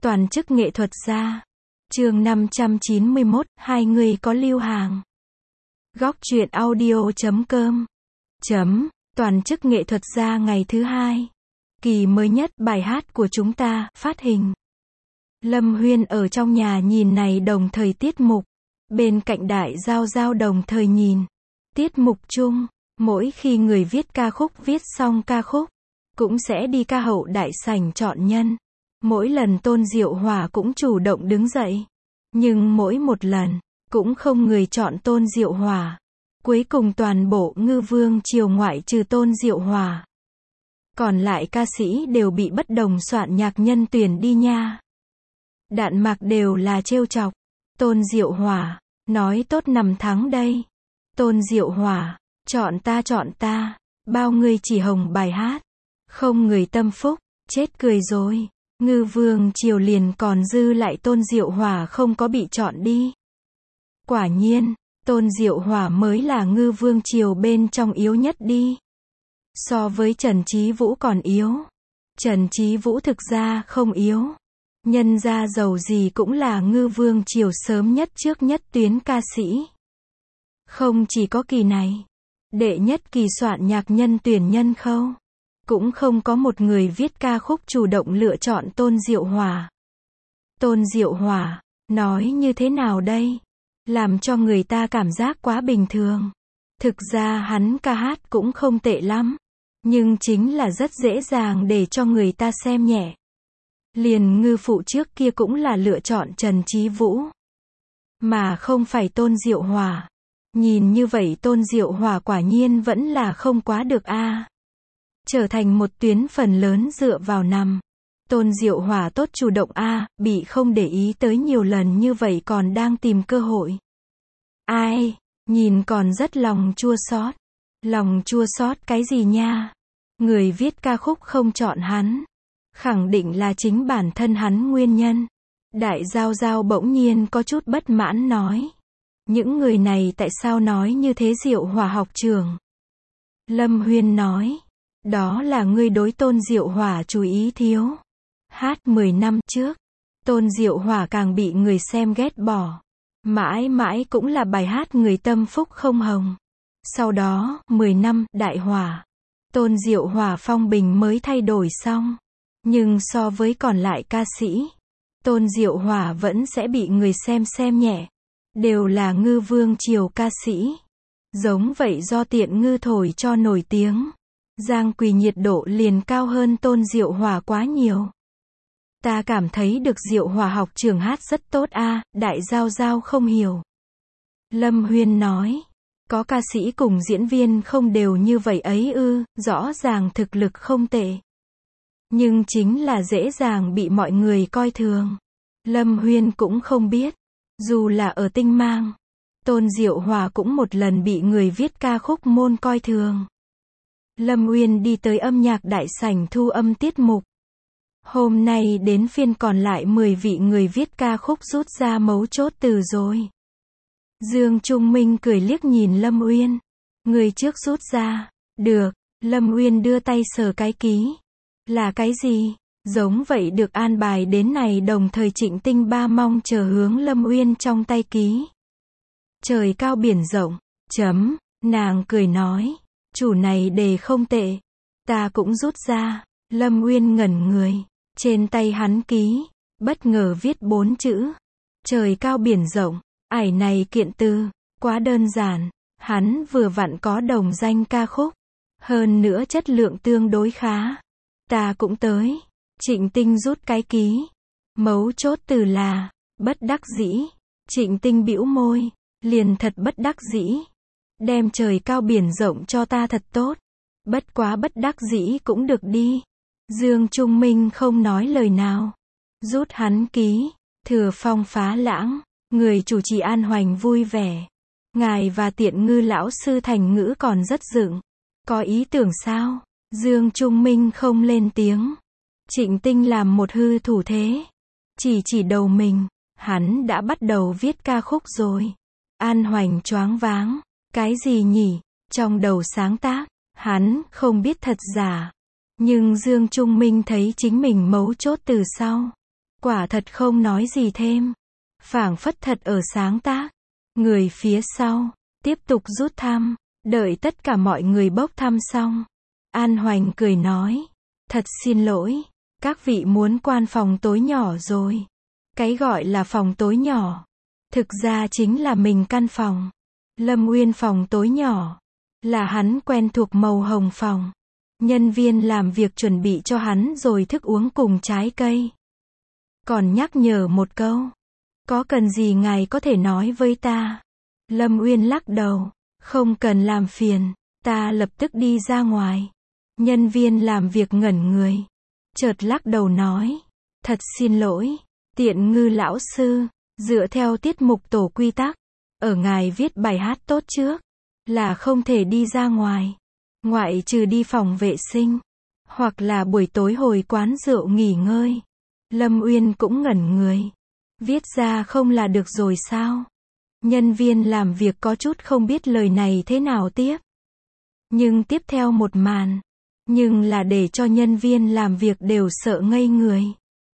Toàn chức nghệ thuật gia. Chương 591, hai người có lưu hàng. Góc truyện audio.com. Toàn chức nghệ thuật gia ngày thứ 2. Kỳ mới nhất bài hát của chúng ta, phát hình. Lâm Huyên ở trong nhà nhìn này đồng thời tiết mục. Bên cạnh Đại Giao Giao đồng thời nhìn. Tiết mục chung, mỗi khi người viết ca khúc viết xong ca khúc, cũng sẽ đi ca hậu đại sảnh chọn nhân. Mỗi lần Tôn Diệu Hỏa cũng chủ động đứng dậy. Nhưng mỗi một lần, cũng không người chọn Tôn Diệu Hỏa. Cuối cùng toàn bộ ngư vương triều ngoại trừ Tôn Diệu Hỏa. Còn lại ca sĩ đều bị bất đồng soạn nhạc nhân tuyển đi nha. Đạn mạc đều là trêu chọc. Tôn Diệu Hỏa, nói tốt nằm thắng đây. Tôn Diệu Hỏa, chọn ta, bao người chỉ hồng bài hát. Không người tâm phúc, chết cười rồi. Ngư vương triều liền còn dư lại Tôn Diệu Hỏa không có bị chọn đi. Quả nhiên, Tôn Diệu Hỏa mới là ngư vương triều bên trong yếu nhất đi. So với Trần Chí Vũ còn yếu. Trần Chí Vũ thực ra không yếu. Nhân ra giàu gì cũng là ngư vương triều sớm nhất trước nhất tuyến ca sĩ. Không chỉ có kỳ này. Đệ nhất kỳ soạn nhạc nhân tuyển nhân khâu. Cũng không có một người viết ca khúc chủ động lựa chọn Tôn Diệu Hỏa. Tôn Diệu Hỏa, nói như thế nào đây? Làm cho người ta cảm giác quá bình thường. Thực ra hắn ca hát cũng không tệ lắm. Nhưng chính là rất dễ dàng để cho người ta xem nhẹ. Liền ngư phụ trước kia cũng là lựa chọn Trần Chí Vũ. Mà không phải Tôn Diệu Hỏa. Nhìn như vậy Tôn Diệu Hỏa quả nhiên vẫn là không quá được a. Trở thành một tuyến phần lớn dựa vào nằm. Tôn Diệu Hỏa tốt chủ động a, bị không để ý tới nhiều lần như vậy còn đang tìm cơ hội. Ai, nhìn còn rất lòng chua xót. Lòng chua xót cái gì nha? Người viết ca khúc không chọn hắn. Khẳng định là chính bản thân hắn nguyên nhân. Đại Giao Giao bỗng nhiên có chút bất mãn nói. Những người này tại sao nói như thế Diệu Hỏa học trưởng? Lâm Huyên nói. Đó là ngươi đối Tôn Diệu Hỏa chú ý thiếu. Hát 10 năm trước, Tôn Diệu Hỏa càng bị người xem ghét bỏ. Mãi mãi cũng là bài hát người tâm phúc không hồng. Sau đó, 10 năm, đại hỏa. Tôn Diệu Hỏa phong bình mới thay đổi xong. Nhưng so với còn lại ca sĩ, Tôn Diệu Hỏa vẫn sẽ bị người xem nhẹ. Đều là ngư vương triều ca sĩ. Giống vậy do tiện ngư thổi cho nổi tiếng. Giang Quỳ nhiệt độ liền cao hơn Tôn Diệu Hỏa quá nhiều. Ta cảm thấy được Diệu Hỏa học trưởng hát rất tốt a, Đại Giao Giao không hiểu. Lâm Huyên nói, có ca sĩ cùng diễn viên không đều như vậy ấy ư, rõ ràng thực lực không tệ. Nhưng chính là dễ dàng bị mọi người coi thường. Lâm Huyên cũng không biết, dù là ở Tinh Mang, Tôn Diệu Hỏa cũng một lần bị người viết ca khúc môn coi thường. Lâm Uyên đi tới âm nhạc đại sảnh thu âm tiết mục. Hôm nay đến phiên còn lại 10 vị người viết ca khúc rút ra mấu chốt từ rồi. Dương Trung Minh cười liếc nhìn Lâm Uyên. Người trước rút ra. Được. Lâm Uyên đưa tay sờ cái ký. Là cái gì? Giống vậy được an bài đến này đồng thời Trịnh Tinh Ba mong chờ hướng Lâm Uyên trong tay ký. Trời cao biển rộng. Nàng cười nói. Chủ này đề không tệ. Ta cũng rút ra. Lâm Uyên ngẩn người. Trên tay hắn ký. Bất ngờ viết 4 chữ. Trời cao biển rộng. Ải này kiện từ. Quá đơn giản. Hắn vừa vặn có đồng danh ca khúc. Hơn nữa chất lượng tương đối khá. Ta cũng tới. Trịnh Tinh rút cái ký. Mấu chốt từ là. Bất đắc dĩ. Trịnh Tinh bĩu môi. Liền thật bất đắc dĩ. Đem trời cao biển rộng cho ta thật tốt. Bất quá bất đắc dĩ cũng được đi. Dương Trung Minh không nói lời nào. Rút hắn ký. Thừa phong phá lãng. Người chủ trì An Hoành vui vẻ. Ngài và Tiện Ngư lão sư thành ngữ còn rất dựng. Có ý tưởng sao? Dương Trung Minh không lên tiếng. Trịnh Tinh làm một hư thủ thế. Chỉ đầu mình. Hắn đã bắt đầu viết ca khúc rồi. An Hoành choáng váng. Cái gì nhỉ? Trong đầu sáng tác, hắn không biết thật giả. Nhưng Dương Trung Minh thấy chính mình mấu chốt từ sau. Quả thật không nói gì thêm. Phảng phất thật ở sáng tác. Người phía sau, tiếp tục rút thăm, đợi tất cả mọi người bốc thăm xong. An Hoành cười nói, thật xin lỗi, các vị muốn quan phòng tối nhỏ rồi. Cái gọi là phòng tối nhỏ, thực ra chính là mình căn phòng. Lâm Uyên phòng tối nhỏ, là hắn quen thuộc màu hồng phòng. Nhân viên làm việc chuẩn bị cho hắn rồi thức uống cùng trái cây. Còn nhắc nhở một câu, có cần gì ngài có thể nói với ta. Lâm Uyên lắc đầu, không cần làm phiền, ta lập tức đi ra ngoài. Nhân viên làm việc ngẩn người, chợt lắc đầu nói, thật xin lỗi, Tiện Ngư lão sư, dựa theo tiết mục tổ quy tắc, ở ngài viết bài hát tốt trước, là không thể đi ra ngoài, ngoại trừ đi phòng vệ sinh, hoặc là buổi tối hồi quán rượu nghỉ ngơi. Lâm Uyên cũng ngẩn người, viết ra không là được rồi sao? Nhân viên làm việc có chút không biết lời này thế nào tiếp. Nhưng tiếp theo một màn, nhưng là để cho nhân viên làm việc đều sợ ngây người.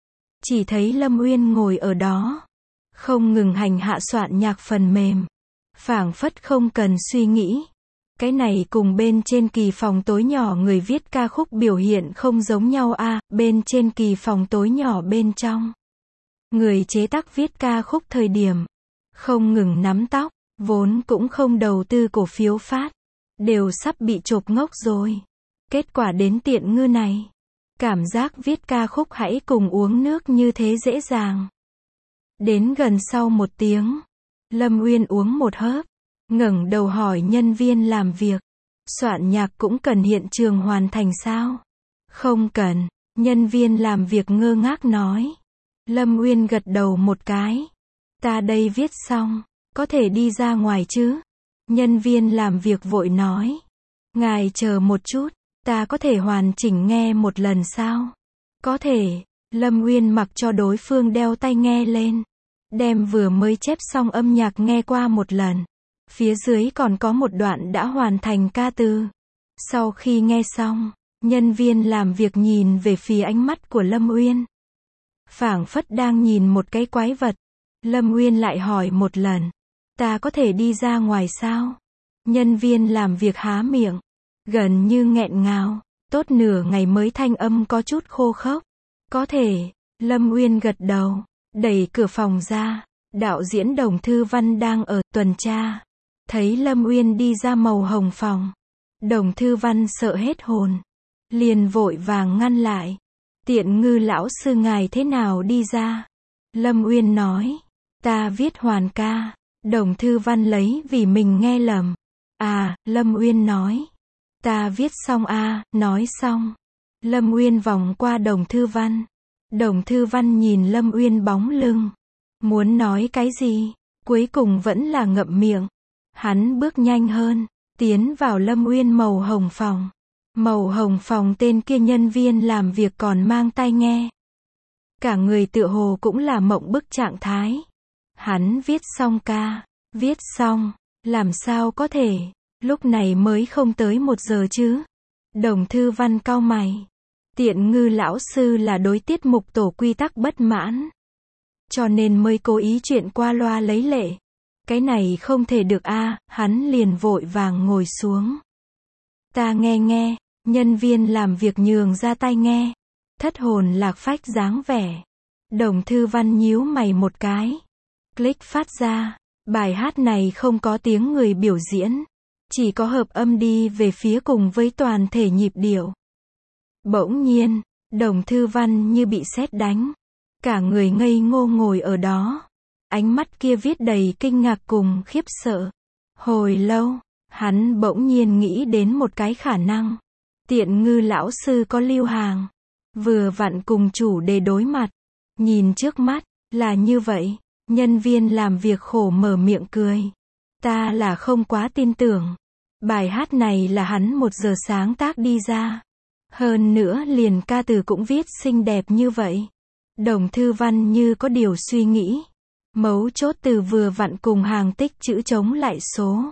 Chỉ thấy Lâm Uyên ngồi ở đó, không ngừng hành hạ soạn nhạc phần mềm, phảng phất không cần suy nghĩ. Cái này cùng bên trên kỳ phòng tối nhỏ người viết ca khúc biểu hiện không giống nhau a, bên trên kỳ phòng tối nhỏ bên trong. Người chế tác viết ca khúc thời điểm, không ngừng nắm tóc, vốn cũng không đầu tư cổ phiếu phát, đều sắp bị chộp ngốc rồi. Kết quả đến Tiện Ngư này, cảm giác viết ca khúc hãy cùng uống nước như thế dễ dàng. Đến gần sau 1 tiếng, Lâm Uyên uống một hớp, ngẩng đầu hỏi nhân viên làm việc, soạn nhạc cũng cần hiện trường hoàn thành sao? Không cần, nhân viên làm việc ngơ ngác nói. Lâm Uyên gật đầu một cái. Ta đây viết xong, có thể đi ra ngoài chứ? Nhân viên làm việc vội nói. Ngài chờ một chút, ta có thể hoàn chỉnh nghe một lần sao? Có thể. Lâm Uyên mặc cho đối phương đeo tai nghe lên, đem vừa mới chép xong âm nhạc nghe qua một lần. Phía dưới còn có một đoạn đã hoàn thành ca từ. Sau khi nghe xong, nhân viên làm việc nhìn về phía ánh mắt của Lâm Uyên, phảng phất đang nhìn một cái quái vật. Lâm Uyên lại hỏi một lần, ta có thể đi ra ngoài sao? Nhân viên làm việc há miệng, gần như nghẹn ngào, tốt nửa ngày mới thanh âm có chút khô khốc. Có thể. Lâm Uyên gật đầu, đẩy cửa phòng ra. Đạo diễn Đồng Thư Văn đang ở tuần tra, thấy Lâm Uyên đi ra màu hồng phòng, Đồng Thư Văn sợ hết hồn, liền vội vàng ngăn lại. Tiện Ngư lão sư ngài thế nào đi ra? Lâm Uyên nói, ta viết hoàn ca. Đồng Thư Văn lấy vì mình nghe lầm. À, Lâm Uyên nói, ta viết xong a. Nói xong, Lâm Uyên vòng qua Đồng Thư Văn. Đồng Thư Văn nhìn Lâm Uyên bóng lưng, muốn nói cái gì, cuối cùng vẫn là ngậm miệng. Hắn bước nhanh hơn, tiến vào Lâm Uyên màu hồng phòng. Màu hồng phòng tên kia nhân viên làm việc còn mang tai nghe. Cả người tựa hồ cũng là mộng bức trạng thái. Hắn viết xong ca, viết xong, làm sao có thể, lúc này mới không tới 1 giờ chứ. Đồng Thư Văn cau mày. Tiện Ngư lão sư là đối tiết mục tổ quy tắc bất mãn, cho nên mới cố ý chuyện qua loa lấy lệ. Cái này không thể được a. Hắn liền vội vàng ngồi xuống. Ta nghe, nhân viên làm việc nhường ra tai nghe, thất hồn lạc phách dáng vẻ. Đồng Thư Văn nhíu mày một cái, click phát ra, bài hát này không có tiếng người biểu diễn, chỉ có hợp âm đi về phía cùng với toàn thể nhịp điệu. Bỗng nhiên, Đồng Thư Văn như bị sét đánh, cả người ngây ngô ngồi ở đó, ánh mắt kia viết đầy kinh ngạc cùng khiếp sợ. Hồi lâu, hắn bỗng nhiên nghĩ đến một cái khả năng. Tiện Ngư lão sư có lưu hàng, vừa vặn cùng chủ đề đối mặt. Nhìn trước mắt, là như vậy. Nhân viên làm việc khổ mở miệng cười. Ta là không quá tin tưởng. Bài hát này là hắn 1 giờ sáng tác đi ra. Hơn nữa liền ca từ cũng viết xinh đẹp như vậy. Đồng Thư Văn như có điều suy nghĩ. Mấu chốt từ vừa vặn cùng hàng tích chữ chống lại số.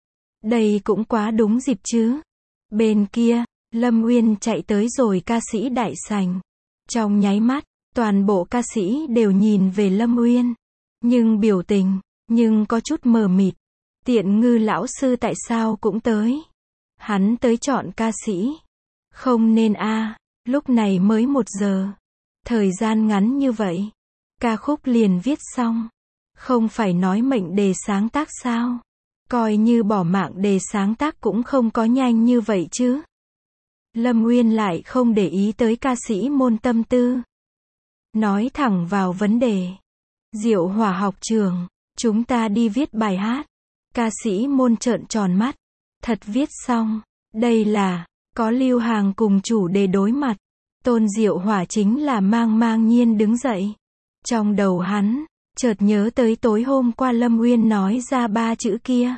Đây cũng quá đúng dịp chứ. Bên kia, Lâm Uyên chạy tới rồi ca sĩ đại sảnh. Trong nháy mắt, Toàn bộ ca sĩ đều nhìn về Lâm Uyên. Nhưng biểu tình, nhưng có chút mờ mịt. Tiện Ngư lão sư tại sao cũng tới? Hắn tới chọn ca sĩ. Không nên lúc này mới 1 giờ. Thời gian ngắn như vậy. Ca khúc liền viết xong. Không phải nói mệnh đề sáng tác sao? Coi như bỏ mạng đề sáng tác cũng không có nhanh như vậy chứ. Lâm Uyên lại không để ý tới ca sĩ môn tâm tư. Nói thẳng vào vấn đề. Diệu Hỏa học trường, chúng ta đi viết bài hát. Ca sĩ môn trợn tròn mắt. Thật viết xong. Đây là, có Lưu Hàng cùng chủ đề đối mặt. Tôn Diệu Hỏa chính là mang nhiên đứng dậy. Trong đầu hắn, chợt nhớ tới tối hôm qua Lâm Uyên nói ra 3 chữ kia.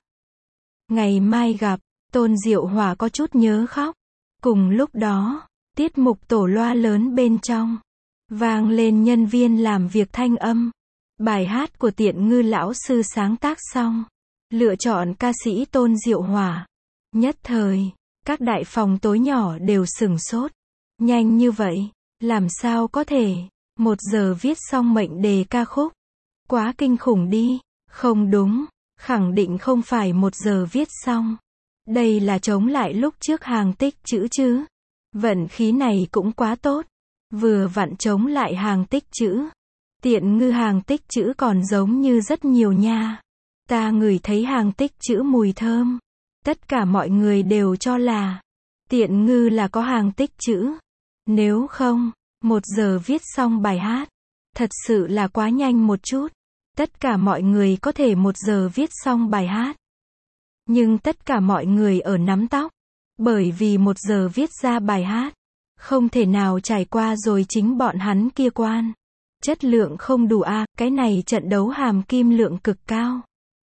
Ngày mai gặp, Tôn Diệu Hỏa có chút nhớ khóc. Cùng lúc đó, tiết mục tổ loa lớn bên trong. Vang lên nhân viên làm việc thanh âm. Bài hát của Tiện Ngư lão sư sáng tác xong. Lựa chọn ca sĩ Tôn Diệu Hỏa. Nhất thời, các đại phòng tối nhỏ đều sửng sốt. Nhanh như vậy, làm sao có thể? 1 giờ viết xong mệnh đề ca khúc. Quá kinh khủng đi. Không đúng, khẳng định không phải 1 giờ viết xong. Đây là chống lại lúc trước hàng tích chữ chứ. Vận khí này cũng quá tốt. Vừa vặn chống lại hàng tích chữ. Tiện Ngư hàng tích chữ còn giống như rất nhiều nha. Ta ngửi thấy hàng tích chữ mùi thơm. Tất cả mọi người đều cho là Tiện Ngư là có hàng tích chữ. Nếu không, 1 giờ viết xong bài hát. Thật sự là quá nhanh một chút. Tất cả mọi người có thể 1 giờ viết xong bài hát. Nhưng tất cả mọi người ở nắm tóc. Bởi vì 1 giờ viết ra bài hát. Không thể nào trải qua rồi chính bọn hắn kia quan. Chất lượng không đủ cái này trận đấu hàm kim lượng cực cao.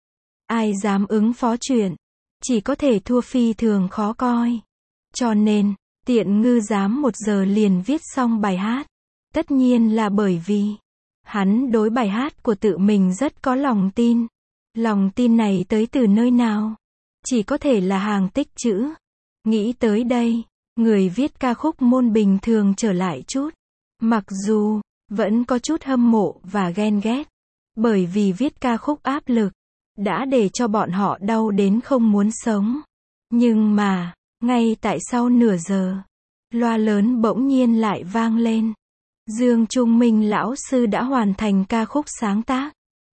Ai dám ứng phó chuyện. Chỉ có thể thua phi thường khó coi. Cho nên, Tiện Ngư dám 1 giờ liền viết xong bài hát. Tất nhiên là bởi vì hắn đối bài hát của tự mình rất có lòng tin. Lòng tin này tới từ nơi nào? Chỉ có thể là hàng tích chữ. Nghĩ tới đây, người viết ca khúc môn bình thường trở lại chút. Mặc dù, vẫn có chút hâm mộ và ghen ghét. Bởi vì viết ca khúc áp lực, đã để cho bọn họ đau đến không muốn sống. Nhưng mà, ngay tại sau nửa giờ, loa lớn bỗng nhiên lại vang lên. Dương Trung Minh lão sư đã hoàn thành ca khúc sáng tác.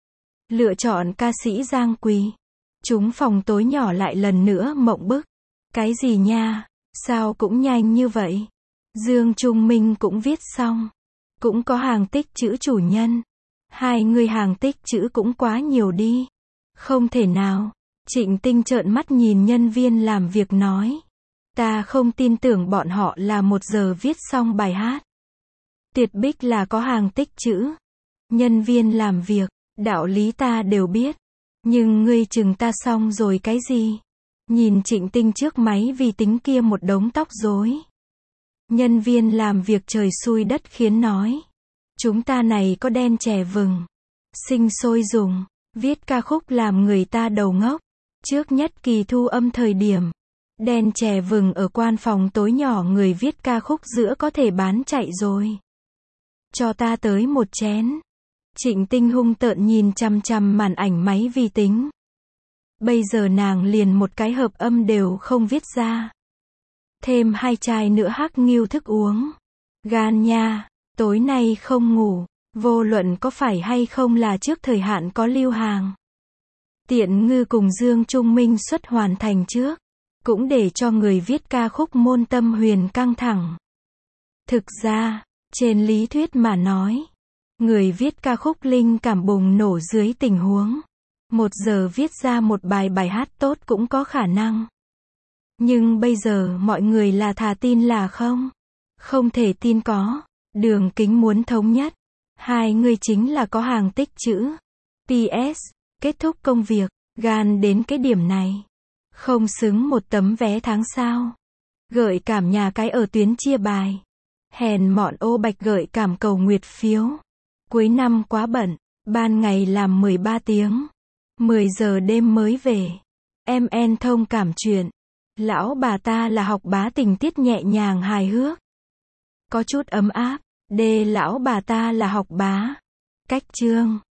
Lựa chọn ca sĩ Giang Quỳ. Chúng phòng tối nhỏ lại lần nữa mộng bức. Cái gì nha? Sao cũng nhanh như vậy? Dương Trung Minh cũng viết xong. Cũng có hàng tích chữ chủ nhân. 2 người hàng tích chữ cũng quá nhiều đi. Không thể nào. Trịnh Tinh trợn mắt nhìn nhân viên làm việc nói. Ta không tin tưởng bọn họ là 1 giờ viết xong bài hát. Tuyệt Bích là có hàng tích chữ. Nhân viên làm việc, đạo lý ta đều biết. Nhưng ngươi chừng ta xong rồi cái gì? Nhìn Trịnh Tinh trước máy vi tính kia một đống tóc rối. Nhân viên làm việc trời xui đất khiến nói. Chúng ta này có đen chè vừng. Sinh sôi dùng. Viết ca khúc làm người ta đầu ngốc. Trước nhất kỳ thu âm thời điểm. Đen chè vừng ở quan phòng tối nhỏ người viết ca khúc giữa có thể bán chạy rồi. Cho ta tới 1 chén. Trịnh Tinh hung tợn nhìn chằm chằm màn ảnh máy vi tính. Bây giờ nàng liền một cái hợp âm đều không viết ra. Thêm 2 chai nữa hắc nghiêu thức uống. Gan nha, tối nay không ngủ. Vô luận có phải hay không là trước thời hạn có Lưu Hàng. Tiện Ngư cùng Dương Trung Minh xuất hoàn thành trước. Cũng để cho người viết ca khúc môn tâm huyền căng thẳng. Thực ra, trên lý thuyết mà nói, người viết ca khúc linh cảm bùng nổ dưới tình huống 1 giờ viết ra một bài hát tốt cũng có khả năng. Nhưng bây giờ mọi người là thà tin là không. Không thể tin có. Đường Kính muốn thống nhất. 2 người chính là có hàng tích chữ. PS. Kết thúc công việc. Gan đến cái điểm này. Không xứng 1 tấm vé tháng sao. Gợi cảm nhà cái ở tuyến chia bài. Hèn mọn ô bạch gợi cảm cầu nguyệt phiếu. Cuối năm quá bận. Ban ngày làm 13 tiếng. 10 giờ đêm mới về. Em thông cảm chuyện. Lão bà ta là học bá tình tiết nhẹ nhàng hài hước. Có chút ấm áp. D. Lão bà ta là học bá. Cách chương